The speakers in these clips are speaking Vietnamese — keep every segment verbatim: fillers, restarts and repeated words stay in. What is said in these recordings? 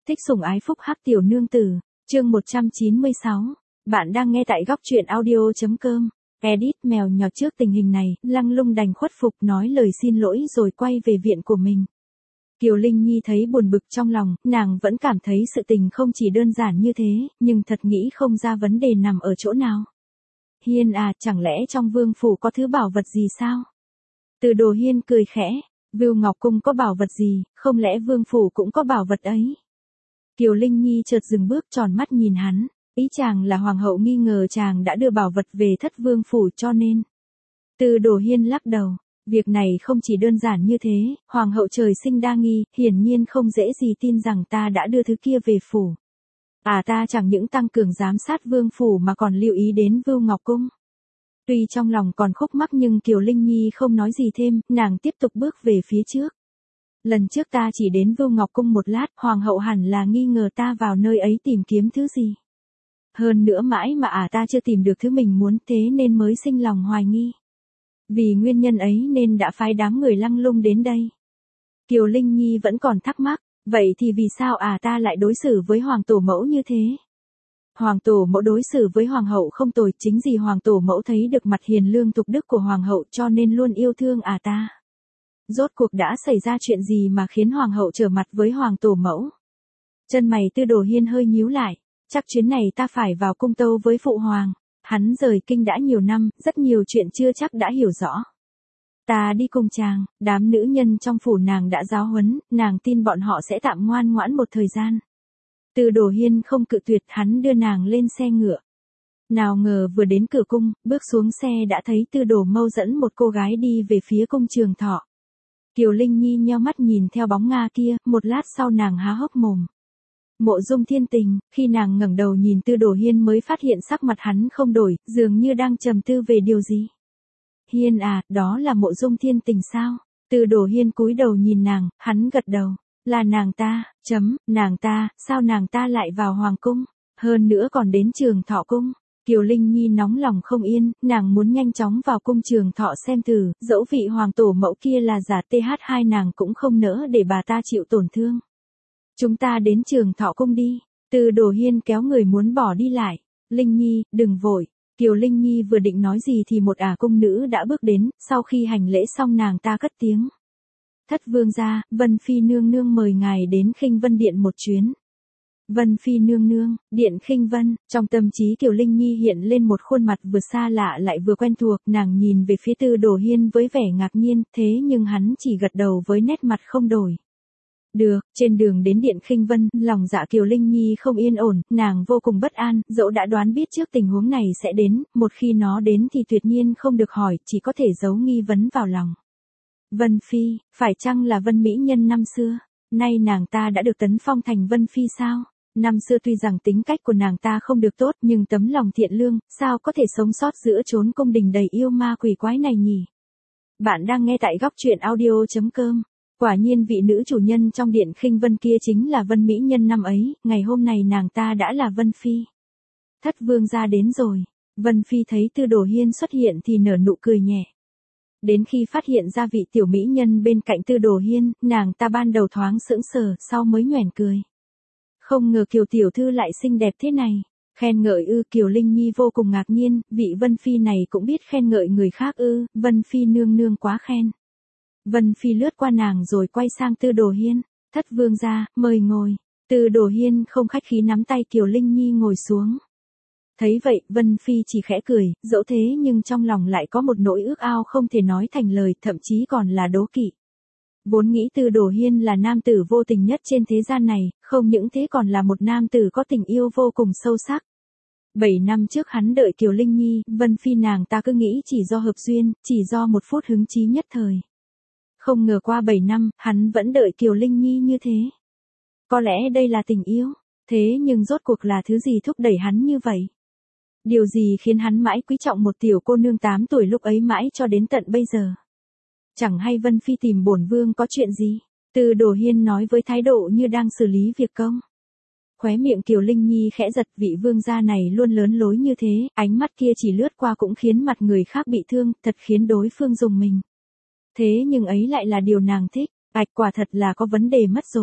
Thích sủng ái phúc hắc tiểu nương tử, chương một trăm chín mươi sáu. Bạn đang nghe tại góc truyện audio.com. Edit mèo nhỏ trước tình hình này, Lăng Lung đành khuất phục nói lời xin lỗi rồi quay về viện của mình. Kiều Linh Nhi thấy buồn bực trong lòng, nàng vẫn cảm thấy sự tình không chỉ đơn giản như thế, nhưng thật nghĩ không ra vấn đề nằm ở chỗ nào. Hiên à, chẳng lẽ trong vương phủ có thứ bảo vật gì sao? Từ Đồ Hiên cười khẽ, Vưu Ngọc Cung có bảo vật gì, không lẽ vương phủ cũng có bảo vật ấy? Kiều Linh Nhi chợt dừng bước tròn mắt nhìn hắn, ý chàng là hoàng hậu nghi ngờ chàng đã đưa bảo vật về thất vương phủ cho nên. Từ Đồ Hiên lắc đầu, việc này không chỉ đơn giản như thế, hoàng hậu trời sinh đa nghi, hiển nhiên không dễ gì tin rằng ta đã đưa thứ kia về phủ. À ta chẳng những tăng cường giám sát vương phủ mà còn lưu ý đến Vưu Ngọc Cung. Tuy trong lòng còn khúc mắc nhưng Kiều Linh Nhi không nói gì thêm, nàng tiếp tục bước về phía trước. Lần trước ta chỉ đến Vưu Ngọc Cung một lát, hoàng hậu hẳn là nghi ngờ ta vào nơi ấy tìm kiếm thứ gì. Hơn nữa mãi mà à ta chưa tìm được thứ mình muốn, thế nên mới sinh lòng hoài nghi. Vì nguyên nhân ấy nên đã phái đám người Lăng Lung đến đây. Kiều Linh Nhi vẫn còn thắc mắc, vậy thì vì sao à ta lại đối xử với hoàng tổ mẫu như thế? Hoàng tổ mẫu đối xử với hoàng hậu không tồi, chính vì hoàng tổ mẫu thấy được mặt hiền lương tục đức của hoàng hậu cho nên luôn yêu thương à ta. Rốt cuộc đã xảy ra chuyện gì mà khiến hoàng hậu trở mặt với hoàng tổ mẫu? Chân mày Tư Đồ Hiên hơi nhíu lại, chắc chuyến này ta phải vào cung tâu với phụ hoàng. Hắn rời kinh đã nhiều năm, rất nhiều chuyện chưa chắc đã hiểu rõ. Ta đi cùng chàng, đám nữ nhân trong phủ nàng đã giáo huấn, nàng tin bọn họ sẽ tạm ngoan ngoãn một thời gian. Từ Đồ Hiên không cự tuyệt, hắn đưa nàng lên xe ngựa. Nào ngờ vừa đến cửa cung, bước xuống xe đã thấy Tư Đồ Mâu dẫn một cô gái đi về phía cung Trường Thọ. Kiều Linh Nhi nheo mắt nhìn theo bóng Nga kia, một lát sau nàng há hốc mồm. Mộ Dung Thiên Tình, khi nàng ngẩng đầu nhìn Tư Đồ Hiên mới phát hiện sắc mặt hắn không đổi, dường như đang trầm tư về điều gì. Hiên à, đó là Mộ Dung Thiên Tình sao? Tư Đồ Hiên cúi đầu nhìn nàng, hắn gật đầu. Là nàng ta, chấm, nàng ta, sao nàng ta lại vào hoàng cung, hơn nữa còn đến Trường Thọ cung. Kiều Linh Nhi nóng lòng không yên, nàng muốn nhanh chóng vào cung Trường Thọ xem thử, dẫu vị hoàng tổ mẫu kia là giả tê hát hai nàng cũng không nỡ để bà ta chịu tổn thương. Chúng ta đến Trường Thọ cung đi. Từ Đồ Hiên kéo người muốn bỏ đi lại. Linh Nhi, đừng vội. Kiều Linh Nhi vừa định nói gì thì một ả cung nữ đã bước đến, sau khi hành lễ xong nàng ta cất tiếng. Thất vương gia, Vân Phi nương nương mời ngài đến Khinh Vân Điện một chuyến. Vân Phi nương nương, Điện Khinh Vân, trong tâm trí Kiều Linh Nhi hiện lên một khuôn mặt vừa xa lạ lại vừa quen thuộc, nàng nhìn về phía Tư Đồ Hiên với vẻ ngạc nhiên, thế nhưng hắn chỉ gật đầu với nét mặt không đổi. Được, trên đường đến Điện Khinh Vân, lòng dạ Kiều Linh Nhi không yên ổn, nàng vô cùng bất an, dẫu đã đoán biết trước tình huống này sẽ đến, một khi nó đến thì tuyệt nhiên không được hỏi, chỉ có thể giấu nghi vấn vào lòng. Vân Phi, phải chăng là Vân Mỹ Nhân năm xưa? Nay nàng ta đã được tấn phong thành Vân Phi sao? Năm xưa tuy rằng tính cách của nàng ta không được tốt nhưng tấm lòng thiện lương, sao có thể sống sót giữa chốn cung đình đầy yêu ma quỷ quái này nhỉ? Bạn đang nghe tại góc truyện audio.com. Quả nhiên vị nữ chủ nhân trong Điện Khinh Vân kia chính là Vân Mỹ Nhân năm ấy, ngày hôm nay nàng ta đã là Vân Phi. Thất vương gia đến rồi. Vân Phi thấy Tư Đồ Hiên xuất hiện thì nở nụ cười nhẹ. Đến khi phát hiện ra vị tiểu mỹ nhân bên cạnh Tư Đồ Hiên, nàng ta ban đầu thoáng sững sờ, sau mới nhoẻn cười. Không ngờ Kiều tiểu thư lại xinh đẹp thế này. Khen ngợi ư? Kiều Linh Nhi vô cùng ngạc nhiên, vị Vân Phi này cũng biết khen ngợi người khác ư? Vân Phi nương nương quá khen. Vân Phi lướt qua nàng rồi quay sang Tư Đồ Hiên. Thất vương gia, mời ngồi. Tư Đồ Hiên không khách khí nắm tay Kiều Linh Nhi ngồi xuống. Thấy vậy, Vân Phi chỉ khẽ cười, dẫu thế nhưng trong lòng lại có một nỗi ước ao không thể nói thành lời, thậm chí còn là đố kỵ. Vốn nghĩ Tư Đồ Hiên là nam tử vô tình nhất trên thế gian này, không những thế còn là một nam tử có tình yêu vô cùng sâu sắc. Bảy năm trước hắn đợi Kiều Linh Nhi, Vân Phi nàng ta cứ nghĩ chỉ do hợp duyên, chỉ do một phút hứng chí nhất thời. Không ngờ qua bảy năm, hắn vẫn đợi Kiều Linh Nhi như thế. Có lẽ đây là tình yêu, thế nhưng rốt cuộc là thứ gì thúc đẩy hắn như vậy? Điều gì khiến hắn mãi quý trọng một tiểu cô nương tám tuổi lúc ấy mãi cho đến tận bây giờ? Chẳng hay Vân Phi tìm bổn vương có chuyện gì? Tư Đồ Hiên nói với thái độ như đang xử lý việc công. Khóe miệng Kiều Linh Nhi khẽ giật, vị vương gia này luôn lớn lối như thế, ánh mắt kia chỉ lướt qua cũng khiến mặt người khác bị thương, thật khiến đối phương rùng mình. Thế nhưng ấy lại là điều nàng thích, ạch quả thật là có vấn đề mất rồi.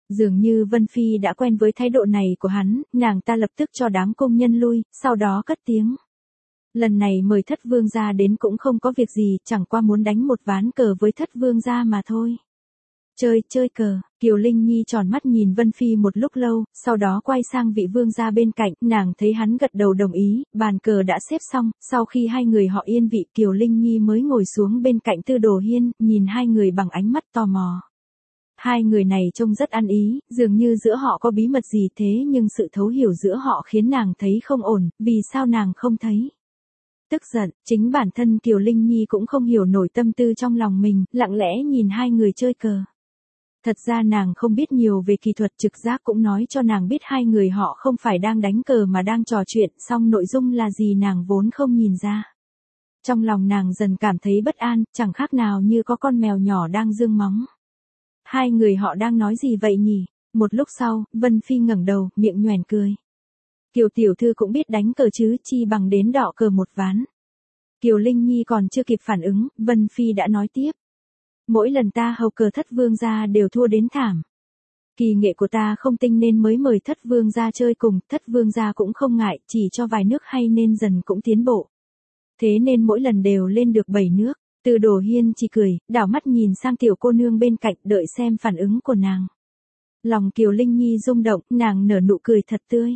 Dường như Vân Phi đã quen với thái độ này của hắn, nàng ta lập tức cho đám công nhân lui, sau đó cất tiếng. Lần này mời thất vương gia đến cũng không có việc gì, chẳng qua muốn đánh một ván cờ với thất vương gia mà thôi. Chơi, chơi cờ, Kiều Linh Nhi tròn mắt nhìn Vân Phi một lúc lâu, sau đó quay sang vị vương gia bên cạnh, nàng thấy hắn gật đầu đồng ý, bàn cờ đã xếp xong, sau khi hai người họ yên vị Kiều Linh Nhi mới ngồi xuống bên cạnh Tư Đồ Hiên, nhìn hai người bằng ánh mắt tò mò. Hai người này trông rất ăn ý, dường như giữa họ có bí mật gì thế nhưng sự thấu hiểu giữa họ khiến nàng thấy không ổn, vì sao nàng không thấy? Tức giận, chính bản thân Kiều Linh Nhi cũng không hiểu nổi tâm tư trong lòng mình, lặng lẽ nhìn hai người chơi cờ. Thật ra nàng không biết nhiều về kỹ thuật, trực giác cũng nói cho nàng biết hai người họ không phải đang đánh cờ mà đang trò chuyện, song nội dung là gì nàng vốn không nhìn ra. Trong lòng nàng dần cảm thấy bất an, chẳng khác nào như có con mèo nhỏ đang giương móng. Hai người họ đang nói gì vậy nhỉ? Một lúc sau, Vân Phi ngẩng đầu, miệng nhoẻn cười. Kiều tiểu thư cũng biết đánh cờ chứ, chi bằng đến đọ cờ một ván. Kiều Linh Nhi còn chưa kịp phản ứng, Vân Phi đã nói tiếp. Mỗi lần ta hầu cờ thất vương gia đều thua đến thảm. Kỳ nghệ của ta không tinh nên mới mời thất vương gia chơi cùng, thất vương gia cũng không ngại, chỉ cho vài nước hay nên dần cũng tiến bộ. Thế nên mỗi lần đều lên được bảy nước. Tư Đồ Hiên chỉ cười, đảo mắt nhìn sang tiểu cô nương bên cạnh đợi xem phản ứng của nàng. Lòng Kiều Linh Nhi rung động, nàng nở nụ cười thật tươi.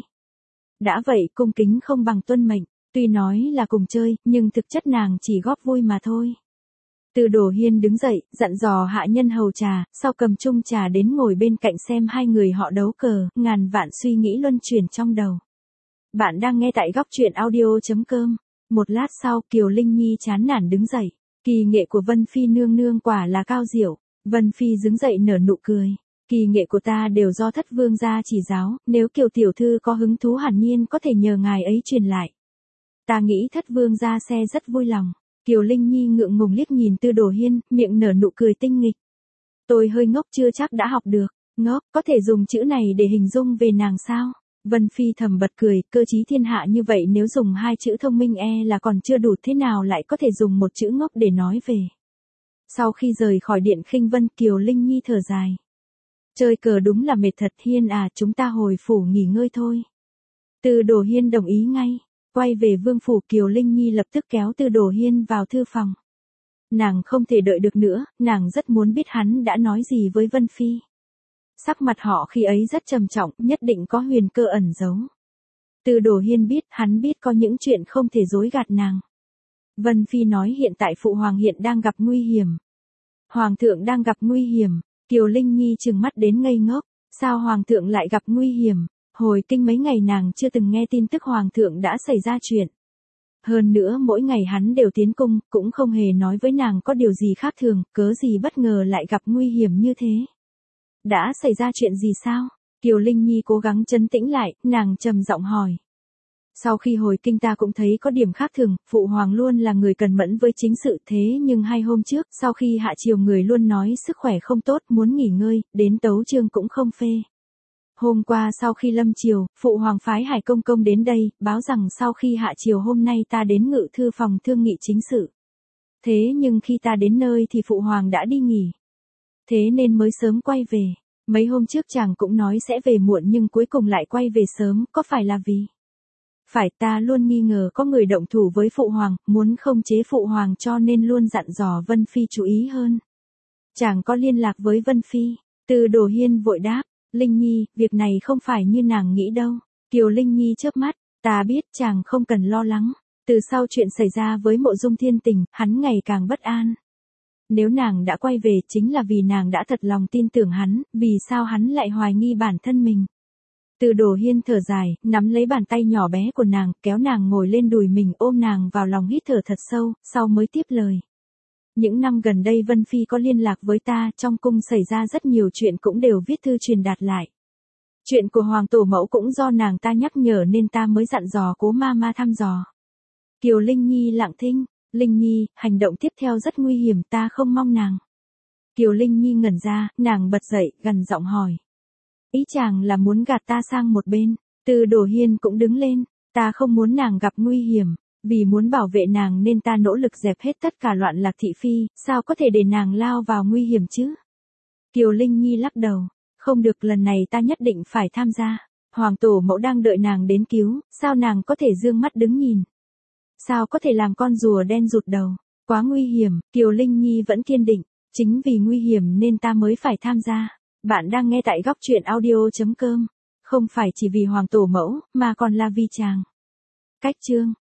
Đã vậy cung kính không bằng tuân mệnh, tuy nói là cùng chơi, nhưng thực chất nàng chỉ góp vui mà thôi. Tư Đồ Hiên đứng dậy, dặn dò hạ nhân hầu trà, sau cầm chung trà đến ngồi bên cạnh xem hai người họ đấu cờ, ngàn vạn suy nghĩ luân chuyển trong đầu. Bạn đang nghe tại góc truyện audio chấm com. Một lát sau, Kiều Linh Nhi chán nản đứng dậy. Kỳ nghệ của Vân Phi nương nương quả là cao diệu. Vân Phi đứng dậy nở nụ cười. Kỳ nghệ của ta đều do thất vương gia chỉ giáo, nếu Kiều tiểu thư có hứng thú hẳn nhiên có thể nhờ ngài ấy truyền lại. Ta nghĩ thất vương gia sẽ rất vui lòng. Kiều Linh Nhi ngượng ngùng liếc nhìn Tư Đồ Hiên, miệng nở nụ cười tinh nghịch. Tôi hơi ngốc chưa chắc đã học được. Ngốc, có thể dùng chữ này để hình dung về nàng sao? Vân Phi thầm bật cười, cơ trí thiên hạ như vậy nếu dùng hai chữ thông minh e là còn chưa đủ, thế nào lại có thể dùng một chữ ngốc để nói về. Sau khi rời khỏi điện Khinh Vân, Kiều Linh Nhi thở dài. Chơi cờ đúng là mệt thật. Hiên à, chúng ta hồi phủ nghỉ ngơi thôi. Tư Đồ Hiên đồng ý ngay. Quay về vương phủ, Kiều Linh Nhi lập tức kéo Tư Đồ Hiên vào thư phòng. Nàng không thể đợi được nữa, nàng rất muốn biết hắn đã nói gì với Vân Phi. Sắc mặt họ khi ấy rất trầm trọng, nhất định có huyền cơ ẩn giấu. Tư Đồ Hiên biết, hắn biết có những chuyện không thể dối gạt nàng. Vân Phi nói hiện tại phụ hoàng hiện đang gặp nguy hiểm. Hoàng thượng đang gặp nguy hiểm. Kiều Linh Nhi trừng mắt đến ngây ngốc. Sao hoàng thượng lại gặp nguy hiểm? Hồi kinh mấy ngày nàng chưa từng nghe tin tức hoàng thượng đã xảy ra chuyện. Hơn nữa mỗi ngày hắn đều tiến cung, cũng không hề nói với nàng có điều gì khác thường, cớ gì bất ngờ lại gặp nguy hiểm như thế. Đã xảy ra chuyện gì sao? Kiều Linh Nhi cố gắng trấn tĩnh lại, nàng trầm giọng hỏi. Sau khi hồi kinh ta cũng thấy có điểm khác thường, phụ hoàng luôn là người cẩn mẫn với chính sự, thế nhưng hai hôm trước, sau khi hạ triều người luôn nói sức khỏe không tốt, muốn nghỉ ngơi, đến tấu chương cũng không phê. Hôm qua sau khi lâm triều, phụ hoàng phái Hải Công Công đến đây, báo rằng sau khi hạ triều hôm nay ta đến ngự thư phòng thương nghị chính sự. Thế nhưng khi ta đến nơi thì phụ hoàng đã đi nghỉ. Thế nên mới sớm quay về. Mấy hôm trước chàng cũng nói sẽ về muộn nhưng cuối cùng lại quay về sớm, có phải là vì? Phải, ta luôn nghi ngờ có người động thủ với phụ hoàng, muốn khống chế phụ hoàng cho nên luôn dặn dò Vân Phi chú ý hơn. Chàng có liên lạc với Vân Phi? Tư Đồ Hiên vội đáp. Linh Nhi, việc này không phải như nàng nghĩ đâu. Kiều Linh Nhi chớp mắt, ta biết chàng không cần lo lắng. Từ sau chuyện xảy ra với Mộ Dung Thiên Tình, hắn ngày càng bất an. Nếu nàng đã quay về chính là vì nàng đã thật lòng tin tưởng hắn, vì sao hắn lại hoài nghi bản thân mình. Tư Đồ Hiên thở dài, nắm lấy bàn tay nhỏ bé của nàng, kéo nàng ngồi lên đùi mình, ôm nàng vào lòng hít thở thật sâu, sau mới tiếp lời. Những năm gần đây Vân Phi có liên lạc với ta, trong cung xảy ra rất nhiều chuyện cũng đều viết thư truyền đạt lại. Chuyện của Hoàng Tổ Mẫu cũng do nàng ta nhắc nhở nên ta mới dặn dò Cố ma ma thăm dò. Kiều Linh Nhi lặng thinh. Linh Nhi, hành động tiếp theo rất nguy hiểm, ta không mong nàng. Kiều Linh Nhi ngẩn ra, nàng bật dậy, gằn giọng hỏi. Ý chàng là muốn gạt ta sang một bên. Tư Đồ Hiên cũng đứng lên. Ta không muốn nàng gặp nguy hiểm. Vì muốn bảo vệ nàng nên ta nỗ lực dẹp hết tất cả loạn lạc thị phi, sao có thể để nàng lao vào nguy hiểm chứ? Kiều Linh Nhi lắc đầu. Không được, lần này ta nhất định phải tham gia. Hoàng tổ mẫu đang đợi nàng đến cứu, sao nàng có thể dương mắt đứng nhìn? Sao có thể làm con rùa đen rụt đầu? Quá nguy hiểm, Kiều Linh Nhi vẫn kiên định. Chính vì nguy hiểm nên ta mới phải tham gia. Bạn đang nghe tại góc truyện audio chấm com. Không phải chỉ vì hoàng tổ mẫu, mà còn là vì chàng. Cách chương.